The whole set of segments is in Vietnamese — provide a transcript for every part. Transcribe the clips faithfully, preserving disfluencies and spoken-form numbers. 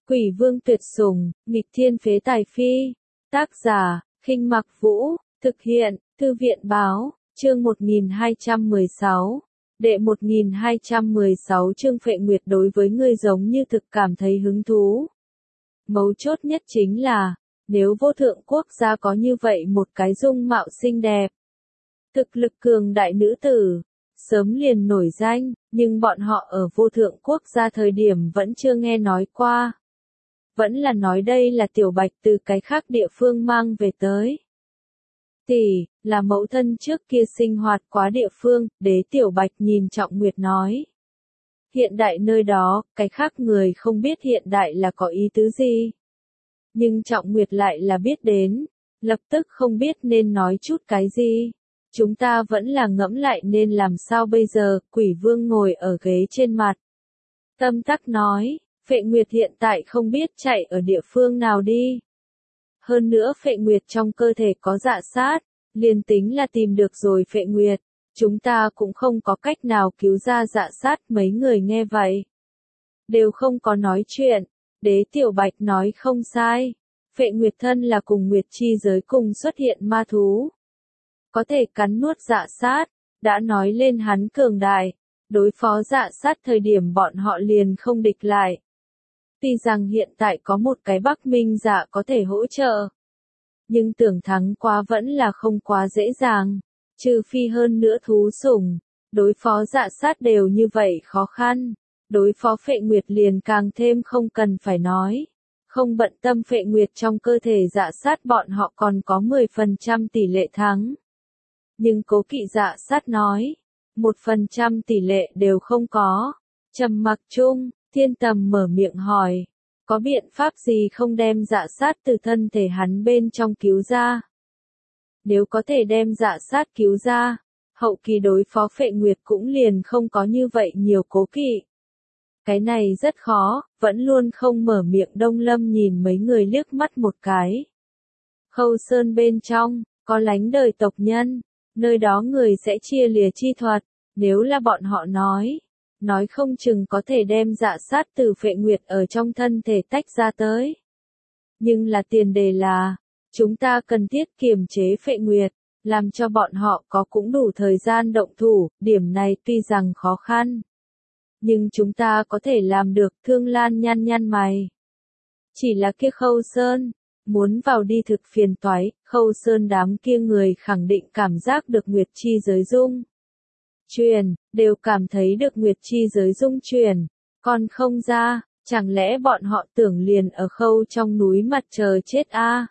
Quỷ vương tuyệt sủng, nghịch thiên phế tài phi. Tác giả, Khinh Mặc Vũ, thực hiện, Thư viện báo, chương một nghìn hai trăm mười sáu. Đệ một nghìn hai trăm mười sáu chương Phệ Nguyệt đối với ngươi giống như thực cảm thấy hứng thú. Mấu chốt nhất chính là, nếu vô thượng quốc gia có như vậy một cái dung mạo xinh đẹp, thực lực cường đại nữ tử, sớm liền nổi danh, nhưng bọn họ ở vô thượng quốc gia thời điểm vẫn chưa nghe nói qua. Vẫn là nói đây là Tiểu Bạch từ cái khác địa phương mang về tới. Tỷ, là mẫu thân trước kia sinh hoạt quá địa phương, Đế Tiểu Bạch nhìn Trọng Nguyệt nói. Hiện đại nơi đó, cái khác người không biết hiện đại là có ý tứ gì. Nhưng Trọng Nguyệt lại là biết đến, lập tức không biết nên nói chút cái gì. Chúng ta vẫn là ngẫm lại nên làm sao bây giờ, Quỷ Vương ngồi ở ghế trên mặt. Tâm Tắc nói, Phệ Nguyệt hiện tại không biết chạy ở địa phương nào đi. Hơn nữa Phệ Nguyệt trong cơ thể có dạ sát, liền tính là tìm được rồi Phệ Nguyệt, chúng ta cũng không có cách nào cứu ra dạ sát. Mấy người nghe vậy, đều không có nói chuyện. Đế Tiểu Bạch nói không sai, Phệ Nguyệt thân là cùng Nguyệt chi giới cùng xuất hiện ma thú, có thể cắn nuốt dạ sát, đã nói lên hắn cường đại, đối phó dạ sát thời điểm bọn họ liền không địch lại. Tuy rằng hiện tại có một cái Bắc Minh dạ có thể hỗ trợ, nhưng tưởng thắng quá vẫn là không quá dễ dàng, trừ phi hơn nữa thú sủng, đối phó dạ sát đều như vậy khó khăn, đối phó Phệ Nguyệt liền càng thêm không cần phải nói. Không bận tâm Phệ Nguyệt trong cơ thể dạ sát bọn họ còn có mười phần trăm tỷ lệ thắng. Nhưng Cố Kỵ dạ sát nói, một phần trăm tỷ lệ đều không có. Trầm mặc chung, Thiên Tầm mở miệng hỏi, có biện pháp gì không đem dạ sát từ thân thể hắn bên trong cứu ra? Nếu có thể đem dạ sát cứu ra, hậu kỳ đối phó Phệ Nguyệt cũng liền không có như vậy nhiều cố kỵ. Cái này rất khó, vẫn luôn không mở miệng Đông Lâm nhìn mấy người liếc mắt một cái. Khâu Sơn bên trong, có lánh đời tộc nhân, nơi đó người sẽ chia lìa chi thuật, nếu là bọn họ nói, nói không chừng có thể đem dạ sát từ Phệ Nguyệt ở trong thân thể tách ra tới. Nhưng là tiền đề là, chúng ta cần thiết kiềm chế Phệ Nguyệt, làm cho bọn họ có cũng đủ thời gian động thủ, điểm này tuy rằng khó khăn. Nhưng chúng ta có thể làm được. Thương Lan nhăn nhăn mày. Chỉ là kia Khâu Sơn, muốn vào đi thực phiền toái, Khâu Sơn đám kia người khẳng định cảm giác được Nguyệt chi giới dung truyền, đều cảm thấy được Nguyệt chi giới dung truyền, còn không ra, chẳng lẽ bọn họ tưởng liền ở Khâu trong núi mặt chờ chết a? À?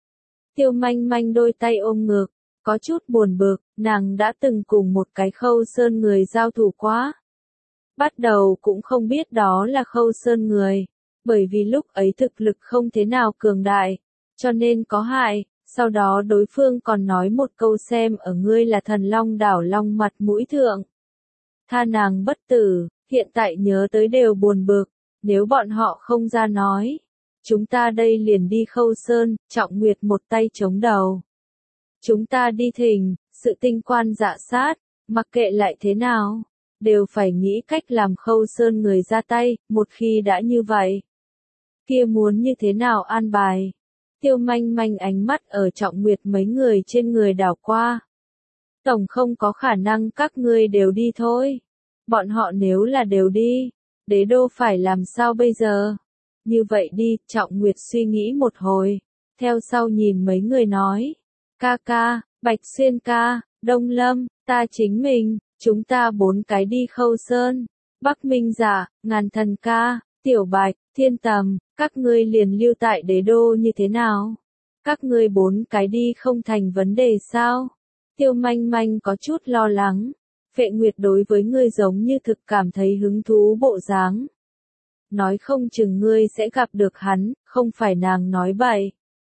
Tiêu Manh Manh đôi tay ôm ngực, có chút buồn bực, nàng đã từng cùng một cái Khâu Sơn người giao thủ quá. Bắt đầu cũng không biết đó là Khâu Sơn người, bởi vì lúc ấy thực lực không thế nào cường đại, cho nên có hại, sau đó đối phương còn nói một câu xem ở ngươi là thần long đảo long mặt mũi thượng. Tha nàng bất tử, hiện tại nhớ tới đều buồn bực, nếu bọn họ không ra nói, chúng ta đây liền đi Khâu Sơn. Trọng Nguyệt một tay chống đầu. Chúng ta đi thỉnh, sự tinh quan dạ sát, mặc kệ lại thế nào, đều phải nghĩ cách làm Khâu Sơn người ra tay, một khi đã như vậy. Kia muốn như thế nào an bài? Tiêu Manh Manh ánh mắt ở Trọng Nguyệt mấy người trên người đảo qua. Tổng không có khả năng các ngươi đều đi thôi. Bọn họ nếu là đều đi, đế đô phải làm sao bây giờ? Như vậy đi, Trọng Nguyệt suy nghĩ một hồi, theo sau nhìn mấy người nói. Ca ca, Bạch Xuyên ca, Đông Lâm, ta chính mình, chúng ta bốn cái đi Khâu Sơn. Bắc Minh Dạ, Ngàn Thần ca, Tiểu Bạch, Thiên Tầm, các ngươi liền lưu tại đế đô như thế nào? Các ngươi bốn cái đi không thành vấn đề sao? Tiêu Manh Manh có chút lo lắng. Phệ Nguyệt đối với ngươi giống như thực cảm thấy hứng thú bộ dáng. Nói không chừng ngươi sẽ gặp được hắn, không phải nàng nói bậy,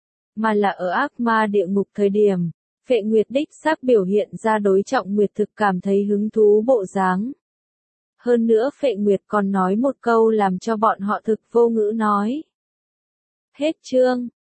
mà là ở ác ma địa ngục thời điểm, Phệ Nguyệt đích xác biểu hiện ra đối Trọng Nguyệt thực cảm thấy hứng thú bộ dáng. Hơn nữa Phệ Nguyệt còn nói một câu làm cho bọn họ thực vô ngữ nói. Hết chương.